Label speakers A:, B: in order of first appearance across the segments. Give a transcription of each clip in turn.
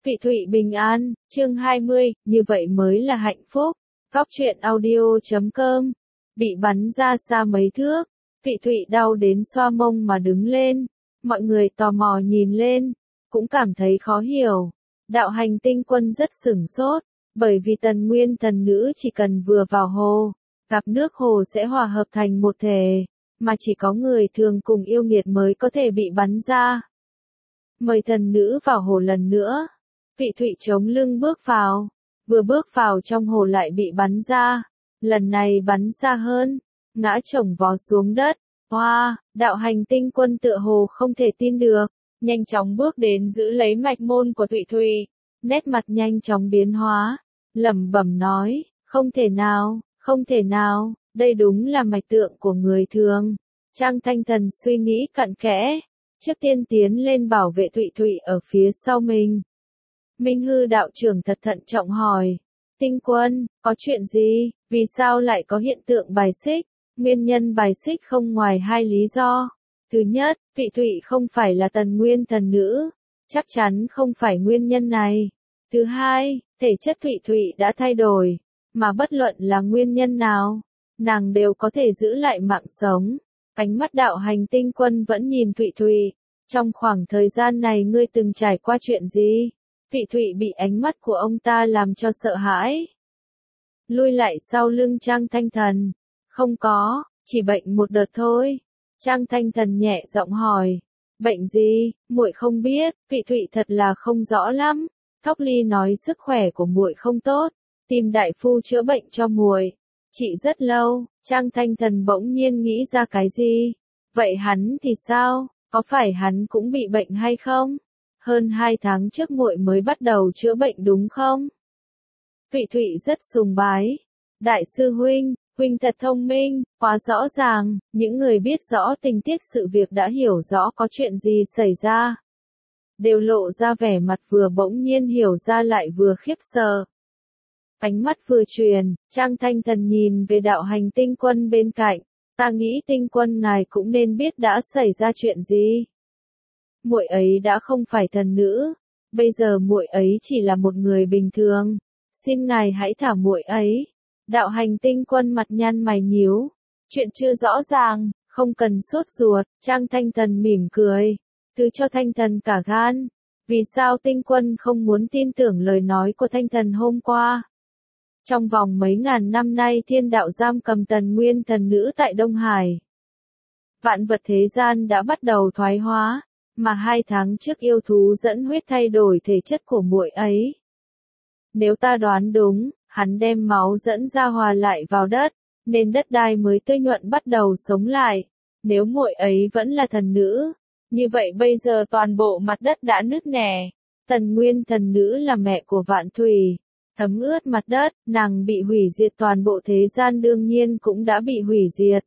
A: Vị Thụy bình an, chương 20, như vậy mới là hạnh phúc. Góc truyện audio.com. Bị bắn ra xa mấy thước, Vị Thụy đau đến xoa mông mà đứng lên. Mọi người tò mò nhìn lên, cũng cảm thấy khó hiểu. Đạo hành tinh quân rất sửng sốt, bởi vì Tần Nguyên thần nữ chỉ cần vừa vào hồ, gặp nước hồ sẽ hòa hợp thành một thể, mà chỉ có người thường cùng yêu nghiệt mới có thể bị bắn ra. Mời thần nữ vào hồ lần nữa. Vị Thụy chống lưng bước vào, vừa bước vào trong hồ lại bị bắn ra, lần này bắn xa hơn, ngã chồng vó xuống đất. Hoa, đạo hành tinh quân tựa hồ không thể tin được, nhanh chóng bước đến giữ lấy mạch môn của Thụy Thụy, nét mặt nhanh chóng biến hóa, lẩm bẩm nói, không thể nào, đây đúng là mạch tượng của người thường. Trang Thanh Thần suy nghĩ cặn kẽ, trước tiên tiến lên bảo vệ Thụy Thụy ở phía sau mình. Minh Hư đạo trưởng thật thận trọng hỏi, Tinh Quân, có chuyện gì, vì sao lại có hiện tượng bài xích? Nguyên nhân bài xích không ngoài hai lý do. Thứ nhất, Thụy Thụy không phải là Tần Nguyên thần nữ, chắc chắn không phải nguyên nhân này. Thứ hai, thể chất Thụy Thụy đã thay đổi, mà bất luận là nguyên nhân nào, nàng đều có thể giữ lại mạng sống. Ánh mắt đạo hành tinh quân vẫn nhìn Thụy Thụy, trong khoảng thời gian này ngươi từng trải qua chuyện gì? Thụy Thụy bị ánh mắt của ông ta làm cho sợ hãi. Lui lại sau lưng Trang Thanh Thần. Không có, chỉ bệnh một đợt thôi. Trang Thanh Thần nhẹ giọng hỏi. Bệnh gì, muội không biết, Thụy Thụy thật là không rõ lắm. Thóc Ly nói sức khỏe của muội không tốt, tìm đại phu chữa bệnh cho muội. Chị rất lâu, Trang Thanh Thần bỗng nhiên nghĩ ra cái gì. Vậy hắn thì sao, có phải hắn cũng bị bệnh hay không? Hơn 2 tháng trước muội mới bắt đầu chữa bệnh đúng không? Thụy Thụy rất sùng bái. Đại sư huynh, huynh thật thông minh, quá rõ ràng, những người biết rõ tình tiết sự việc đã hiểu rõ có chuyện gì xảy ra. Đều lộ ra vẻ mặt vừa bỗng nhiên hiểu ra lại vừa khiếp sợ. Ánh mắt vừa truyền, Trang Thanh Thần nhìn về đạo hành tinh quân bên cạnh, ta nghĩ tinh quân ngài cũng nên biết đã xảy ra chuyện gì. Muội ấy đã không phải thần nữ, bây giờ muội ấy chỉ là một người bình thường, xin ngài hãy thả muội ấy. Đạo hành tinh quân mặt nhăn mày nhíu, chuyện chưa rõ ràng, không cần sốt ruột. Trang Thanh Thần mỉm cười, cứ cho Thanh Thần cả gan. Vì sao tinh quân không muốn tin tưởng lời nói của Thanh Thần hôm qua? Trong vòng mấy ngàn năm nay thiên đạo giam cầm Tần Nguyên thần nữ tại Đông Hải. Vạn vật thế gian đã bắt đầu thoái hóa, mà 2 tháng trước yêu thú dẫn huyết thay đổi thể chất của muội ấy. Nếu ta đoán đúng, hắn đem máu dẫn ra hòa lại vào đất, nên đất đai mới tươi nhuận bắt đầu sống lại. Nếu muội ấy vẫn là thần nữ, như vậy bây giờ toàn bộ mặt đất đã nứt nẻ. Tần Nguyên thần nữ là mẹ của vạn thủy, thấm ướt mặt đất, nàng bị hủy diệt toàn bộ thế gian đương nhiên cũng đã bị hủy diệt.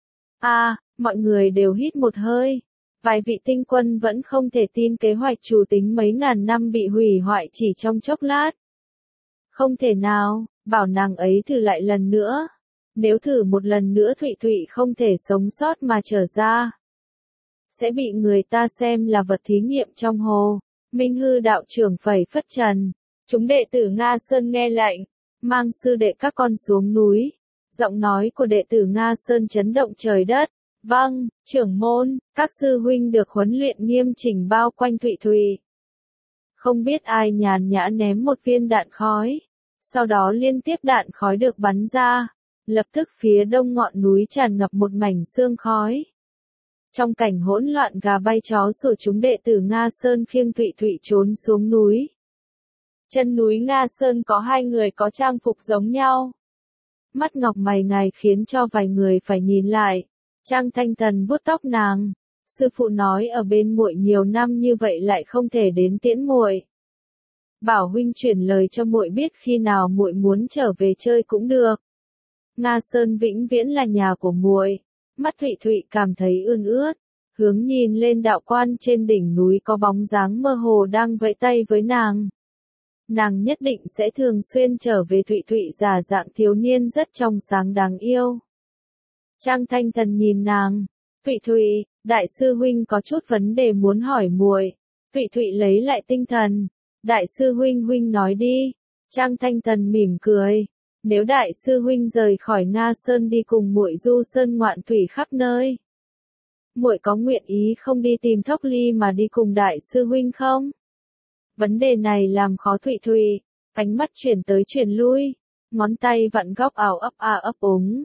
A: Mọi người đều hít một hơi. Vài vị tinh quân vẫn không thể tin kế hoạch chủ tính mấy ngàn năm bị hủy hoại chỉ trong chốc lát. Không thể nào, bảo nàng ấy thử lại lần nữa. Nếu thử một lần nữa Thụy Thụy không thể sống sót mà trở ra, sẽ bị người ta xem là vật thí nghiệm trong hồ. Minh Hư đạo trưởng phẩy phất trần. Chúng đệ tử Nga Sơn nghe lệnh, mang sư đệ các con xuống núi. Giọng nói của đệ tử Nga Sơn chấn động trời đất. Vâng, trưởng môn, các sư huynh được huấn luyện nghiêm chỉnh bao quanh Thụy Thụy. Không biết ai nhàn nhã ném một viên đạn khói. Sau đó liên tiếp đạn khói được bắn ra. Lập tức phía đông ngọn núi tràn ngập một mảnh sương khói. Trong cảnh hỗn loạn gà bay chó sủa chúng đệ tử Nga Sơn khiêng Thụy Thụy trốn xuống núi. Chân núi Nga Sơn có 2 người có trang phục giống nhau. Mắt ngọc mày ngài khiến cho vài người phải nhìn lại. Trang Thanh Thần vuốt tóc nàng. Sư phụ nói ở bên muội nhiều năm như vậy lại không thể đến tiễn muội. Bảo huynh chuyển lời cho muội biết khi nào muội muốn trở về chơi cũng được. Nga Sơn vĩnh viễn là nhà của muội. Mắt Thụy Thụy cảm thấy ươn ướt, hướng nhìn lên đạo quan trên đỉnh núi có bóng dáng mơ hồ đang vẫy tay với nàng. Nàng nhất định sẽ thường xuyên trở về. Thụy Thụy giả dạng thiếu niên rất trong sáng đáng yêu. Trang Thanh Thần nhìn nàng. Thụy Thụy, đại sư huynh có chút vấn đề muốn hỏi muội. Thụy Thụy lấy lại tinh thần. Đại sư huynh huynh nói đi. Trang Thanh Tần mỉm cười. Nếu đại sư huynh rời khỏi Nga Sơn đi cùng muội du sơn ngoạn thủy khắp nơi, muội có nguyện ý không đi tìm Thốc Ly mà đi cùng đại sư huynh không? Vấn đề này làm khó Thụy Thụy, ánh mắt chuyển tới chuyển lui, ngón tay vặn góc áo ấp a ấp úng.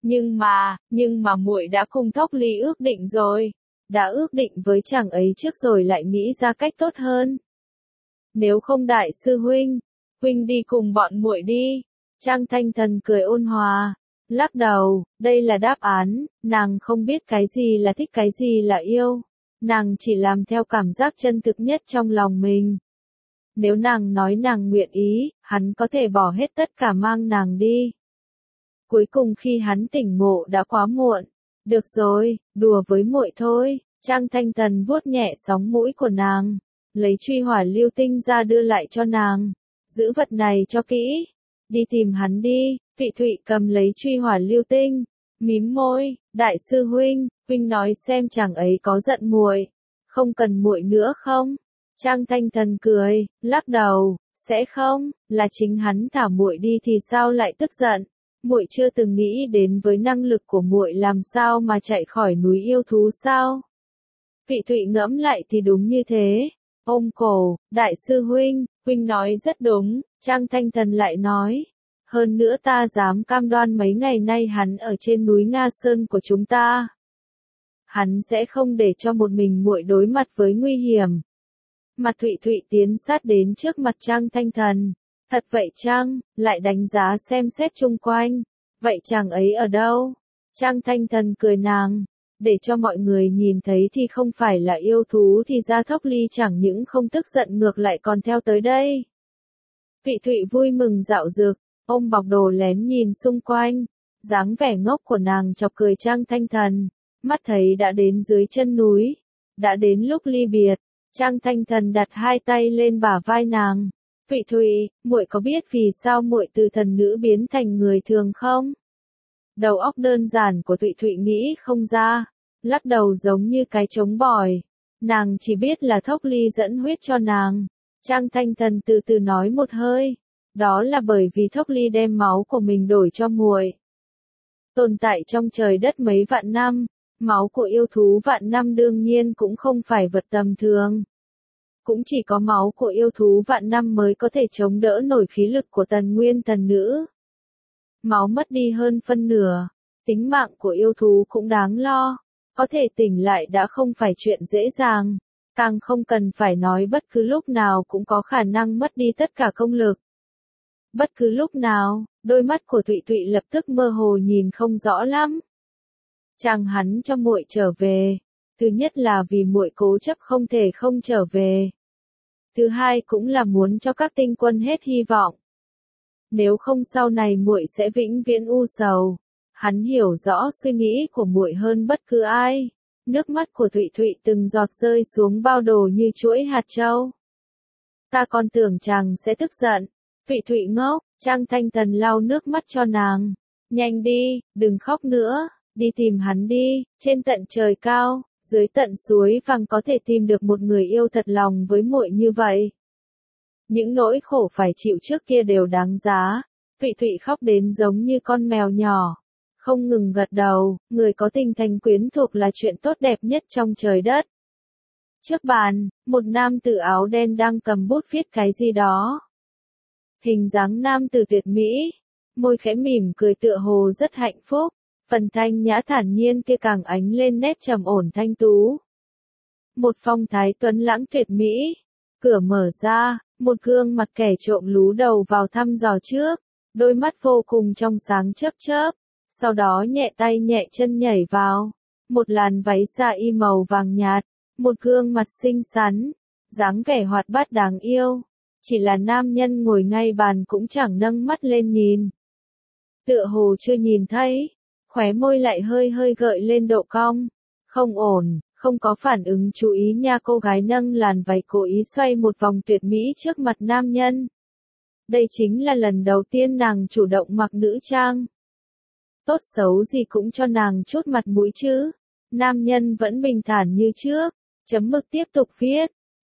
A: Nhưng mà muội đã cùng Thốc Ly ước định rồi, đã ước định với chàng ấy trước rồi lại nghĩ ra cách tốt hơn. Nếu không đại sư huynh, huynh đi cùng bọn muội đi. Trang Thanh Thần cười ôn hòa, lắc đầu, đây là đáp án, nàng không biết cái gì là thích cái gì là yêu, nàng chỉ làm theo cảm giác chân thực nhất trong lòng mình. Nếu nàng nói nàng nguyện ý, hắn có thể bỏ hết tất cả mang nàng đi. Cuối cùng khi hắn tỉnh ngộ đã quá muộn. Được rồi, đùa với muội thôi. Trang Thanh Tần vuốt nhẹ sóng mũi của nàng, lấy truy hỏa lưu tinh ra đưa lại cho nàng. Giữ vật này cho kỹ. Đi tìm hắn đi. Vị Thụy cầm lấy truy hỏa lưu tinh, mím môi, đại sư huynh, huynh nói xem chàng ấy có giận muội, không cần muội nữa không? Trang Thanh Thần cười, lắc đầu, sẽ không, là chính hắn thả muội đi thì sao lại tức giận? Muội chưa từng nghĩ đến với năng lực của muội làm sao mà chạy khỏi núi yêu thú sao? Vị Thụy ngẫm lại thì đúng như thế. Ôm cổ, đại sư huynh, huynh nói rất đúng. Trang Thanh Thần lại nói, hơn nữa ta dám cam đoan mấy ngày nay hắn ở trên núi Nga Sơn của chúng ta, hắn sẽ không để cho một mình muội đối mặt với nguy hiểm. Mặt Thụy Thụy tiến sát đến trước mặt Trang Thanh Thần. Thật vậy chăng? Lại đánh giá xem xét chung quanh. Vậy chàng ấy ở đâu? Trang Thanh Thần cười nàng. Để cho mọi người nhìn thấy thì không phải là yêu thú thì ra Thốc Ly chẳng những không tức giận ngược lại còn theo tới đây. Vị Thụy vui mừng dạo dực, ôm bọc đồ lén nhìn xung quanh. Dáng vẻ ngốc của nàng chọc cười Trang Thanh Thần. Mắt thấy đã đến dưới chân núi. Đã đến lúc ly biệt. Trang Thanh Thần đặt hai tay lên bả vai nàng. Thụy Thụy, muội có biết vì sao muội từ thần nữ biến thành người thường không? Đầu óc đơn giản của Thụy Thụy nghĩ không ra, lắc đầu giống như cái trống bỏi. Nàng chỉ biết là Thốc Ly dẫn huyết cho nàng. Trang Thanh Thần từ từ nói một hơi, đó là bởi vì Thốc Ly đem máu của mình đổi cho muội. Tồn tại trong trời đất mấy vạn năm, máu của yêu thú vạn năm đương nhiên cũng không phải vật tầm thường. Cũng chỉ có máu của yêu thú vạn năm mới có thể chống đỡ nổi khí lực của tần nguyên thần nữ. Máu mất đi hơn phân nửa, tính mạng của yêu thú cũng đáng lo, có thể tỉnh lại đã không phải chuyện dễ dàng, càng không cần phải nói bất cứ lúc nào cũng có khả năng mất đi tất cả công lực. Bất cứ lúc nào, đôi mắt của Thụy Thụy lập tức mơ hồ nhìn không rõ lắm. Chàng hắn cho muội trở về, thứ nhất là vì muội cố chấp không thể không trở về. Thứ hai cũng là muốn cho các tinh quân hết hy vọng. Nếu không sau này muội sẽ vĩnh viễn u sầu. Hắn hiểu rõ suy nghĩ của muội hơn bất cứ ai. Nước mắt của Thụy Thụy từng giọt rơi xuống bao đồ như chuỗi hạt châu. Ta còn tưởng chàng sẽ tức giận. Thụy Thụy ngốc, Trang Thanh Thần lau nước mắt cho nàng. Nhanh đi, đừng khóc nữa, đi tìm hắn đi, trên tận trời cao. Dưới tận suối vàng có thể tìm được một người yêu thật lòng với muội như vậy. Những nỗi khổ phải chịu trước kia đều đáng giá. Thụy Thụy khóc đến giống như con mèo nhỏ. Không ngừng gật đầu, người có tình thành quyến thuộc là chuyện tốt đẹp nhất trong trời đất. Trước bàn, một nam tử áo đen đang cầm bút viết cái gì đó. Hình dáng nam tử tuyệt mỹ, môi khẽ mỉm cười tựa hồ rất hạnh phúc. Phần thanh nhã thản nhiên kia càng ánh lên nét trầm ổn thanh tú. Một phong thái tuấn lãng tuyệt mỹ. Cửa mở ra, một gương mặt kẻ trộm lú đầu vào thăm dò trước. Đôi mắt vô cùng trong sáng chớp chớp. Sau đó nhẹ tay nhẹ chân nhảy vào. Một làn váy xa y màu vàng nhạt. Một gương mặt xinh xắn. Dáng vẻ hoạt bát đáng yêu. Chỉ là nam nhân ngồi ngay bàn cũng chẳng nâng mắt lên nhìn. Tựa hồ chưa nhìn thấy. Khóe môi lại hơi hơi gợi lên độ cong. Không ổn, không có phản ứng chú ý nha. Cô gái nâng làn váy cố ý xoay một vòng tuyệt mỹ trước mặt nam nhân. Đây chính là lần đầu tiên nàng chủ động mặc nữ trang. Tốt xấu gì cũng cho nàng chút mặt mũi chứ. Nam nhân vẫn bình thản như trước. Chấm mực tiếp tục viết.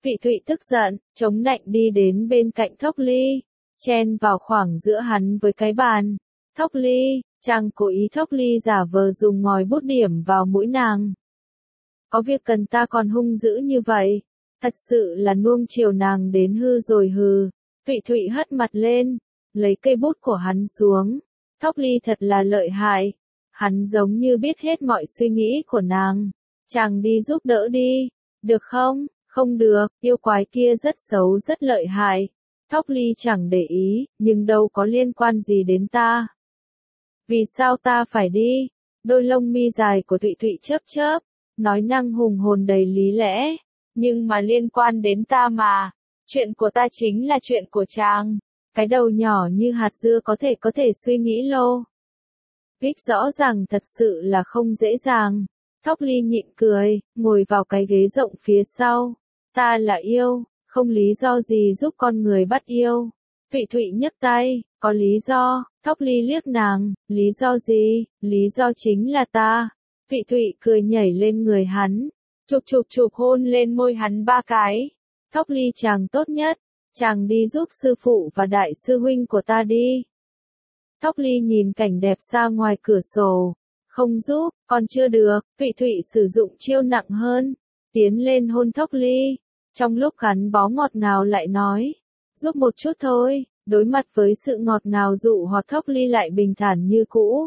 A: Vị Thụy tức giận, chống nạnh đi đến bên cạnh Thốc Ly, chen vào khoảng giữa hắn với cái bàn. Thốc Ly, chàng cố ý. Thốc Ly giả vờ dùng ngòi bút điểm vào mũi nàng. Có việc cần ta còn hung dữ như vậy, thật sự là nuông chiều nàng đến hư rồi hừ. Vị Thụy hất mặt lên, lấy cây bút của hắn xuống. Thốc Ly thật là lợi hại, hắn giống như biết hết mọi suy nghĩ của nàng. Chàng đi giúp đỡ đi, được không? Không được, yêu quái kia rất xấu rất lợi hại. Thốc Ly chẳng để ý, nhưng đâu có liên quan gì đến ta. Vì sao ta phải đi? Đôi lông mi dài của Thụy Thụy chớp chớp, nói năng hùng hồn đầy lý lẽ. Nhưng mà liên quan đến ta mà. Chuyện của ta chính là chuyện của chàng. Cái đầu nhỏ như hạt dưa có thể suy nghĩ lô. Kích rõ ràng thật sự là không dễ dàng. Thốc Ly nhịn cười, ngồi vào cái ghế rộng phía sau. Ta là yêu, không lý do gì giúp con người bắt yêu. Thụy Thụy nhấc tay, có lý do. Thốc Ly liếc nàng, lý do gì? Lý do chính là ta. Thụy Thụy cười nhảy lên người hắn, chụp hôn lên môi hắn 3 cái. Thốc Ly chàng tốt nhất, chàng đi giúp sư phụ và đại sư huynh của ta đi. Thốc Ly nhìn cảnh đẹp xa ngoài cửa sổ, không giúp, còn chưa được. Thụy Thụy sử dụng chiêu nặng hơn, tiến lên hôn Thốc Ly. Trong lúc gắn bó ngọt ngào lại nói, giúp một chút thôi. Đối mặt với sự ngọt ngào dụ hoặc Thốc Ly lại bình thản như cũ.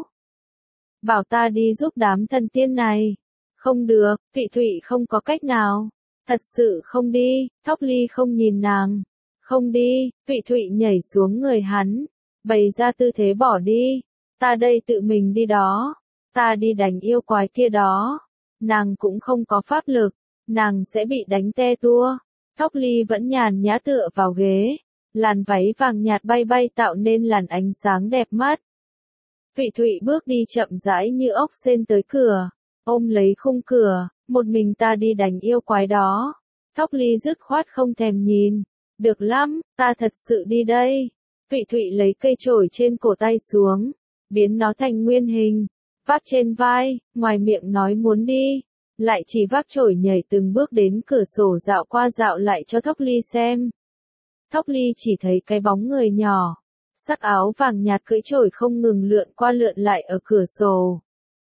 A: Bảo ta đi giúp đám thần tiên này. Không được, Thụy Thụy không có cách nào. Thật sự không đi. Thốc Ly không nhìn nàng. Không đi. Thụy Thụy nhảy xuống người hắn, bày ra tư thế bỏ đi. Ta đây tự mình đi đó. Ta đi đánh yêu quái kia đó. Nàng cũng không có pháp lực, nàng sẽ bị đánh te tua. Thốc Ly vẫn nhàn nhã tựa vào ghế. Làn váy vàng nhạt bay bay tạo nên làn ánh sáng đẹp mắt. Thụy Thụy bước đi chậm rãi như ốc sên tới cửa, ôm lấy khung cửa. Một mình ta đi đánh yêu quái đó. Thốc Ly dứt khoát không thèm nhìn. Được lắm, ta thật sự đi đây. Thụy Thụy lấy cây chổi trên cổ tay xuống, biến nó thành nguyên hình, vác trên vai, ngoài miệng nói muốn đi, lại chỉ vác chổi nhảy từng bước đến cửa sổ dạo qua dạo lại cho Thốc Ly xem. Thốc Ly chỉ thấy cái bóng người nhỏ, sắc áo vàng nhạt cưỡi chổi không ngừng lượn qua lượn lại ở cửa sổ.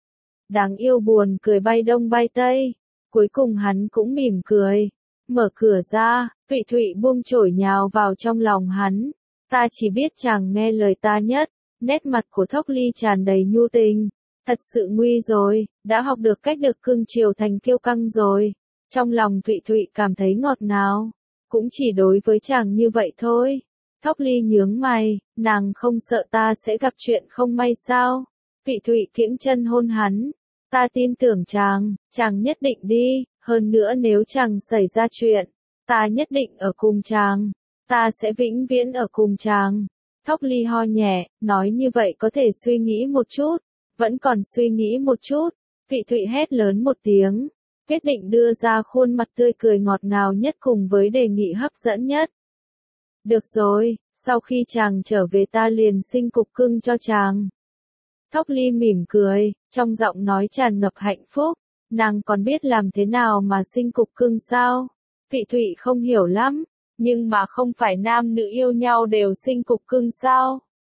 A: Đáng yêu buồn cười bay đông bay tây, cuối cùng hắn cũng mỉm cười, mở cửa ra. Thụy Thụy buông chổi nhào vào trong lòng hắn. Ta chỉ biết chàng nghe lời ta nhất. Nét mặt của Thốc Ly tràn đầy nhu tình. Thật sự nguy rồi, đã học được cách được cưng chiều thành kiêu căng rồi. Trong lòng Thụy Thụy cảm thấy ngọt ngào. Cũng chỉ đối với chàng như vậy thôi. Thốc Ly nhướng mày, nàng không sợ ta sẽ gặp chuyện không may sao? Thụy Thụy kiễng chân hôn hắn. Ta tin tưởng chàng nhất định đi, hơn nữa nếu chàng xảy ra chuyện, ta nhất định ở cùng chàng, ta sẽ vĩnh viễn ở cùng chàng. Thốc Ly ho nhẹ, nói như vậy có thể suy nghĩ một chút, vẫn còn suy nghĩ một chút. Thụy Thụy hét lớn một tiếng, quyết định đưa ra khuôn mặt tươi cười ngọt ngào nhất cùng với đề nghị hấp dẫn nhất. Được rồi, sau khi chàng trở về ta liền sinh cục cưng cho chàng. Thốc Ly mỉm cười, trong giọng nói tràn ngập hạnh phúc. Nàng còn biết làm thế nào mà sinh cục cưng sao? Thụy Thụy không hiểu lắm, nhưng mà không phải nam nữ yêu nhau đều sinh cục cưng sao?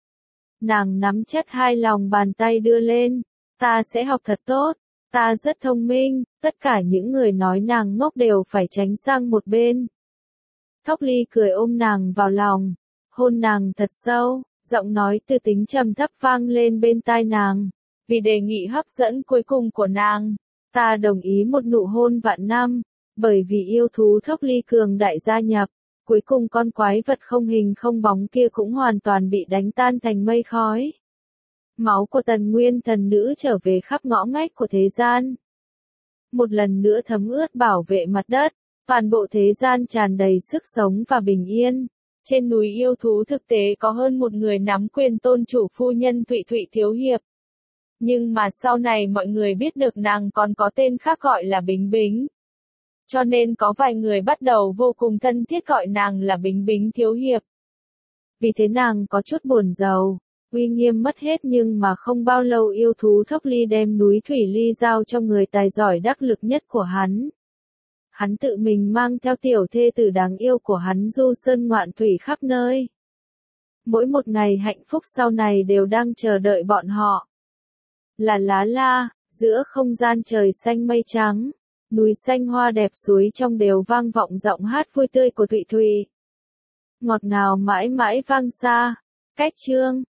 A: Nàng nắm chặt hai lòng bàn tay đưa lên. Ta sẽ học thật tốt, ta rất thông minh, tất cả những người nói nàng ngốc đều phải tránh sang một bên. Thốc Ly cười ôm nàng vào lòng, hôn nàng thật sâu, giọng nói từ tính trầm thấp vang lên bên tai nàng. Vì đề nghị hấp dẫn cuối cùng của nàng, ta đồng ý một nụ hôn vạn năm, bởi vì yêu thú Thốc Ly cường đại gia nhập, cuối cùng con quái vật không hình không bóng kia cũng hoàn toàn bị đánh tan thành mây khói. Máu của Tần Nguyên thần nữ trở về khắp ngõ ngách của thế gian. Một lần nữa thấm ướt bảo vệ mặt đất, toàn bộ thế gian tràn đầy sức sống và bình yên. Trên núi yêu thú thực tế có hơn một người nắm quyền tôn chủ phu nhân Thụy Thụy Thiếu Hiệp. Nhưng mà sau này mọi người biết được nàng còn có tên khác gọi là Bính Bính. Cho nên có vài người bắt đầu vô cùng thân thiết gọi nàng là Bính Bính Thiếu Hiệp. Vì thế nàng có chút buồn rầu, uy nghiêm mất hết nhưng mà không bao lâu yêu thú Thốc Ly đem núi Thủy Ly giao cho người tài giỏi đắc lực nhất của hắn. hắn tự mình mang theo tiểu thê tử đáng yêu của hắn du sơn ngoạn thủy khắp nơi. Mỗi một ngày hạnh phúc sau này đều đang chờ đợi bọn họ. Là lá la, giữa không gian trời xanh mây trắng, núi xanh hoa đẹp suối trong đều vang vọng giọng hát vui tươi của Thụy Thụy. Ngọt ngào mãi mãi vang xa. Cách chương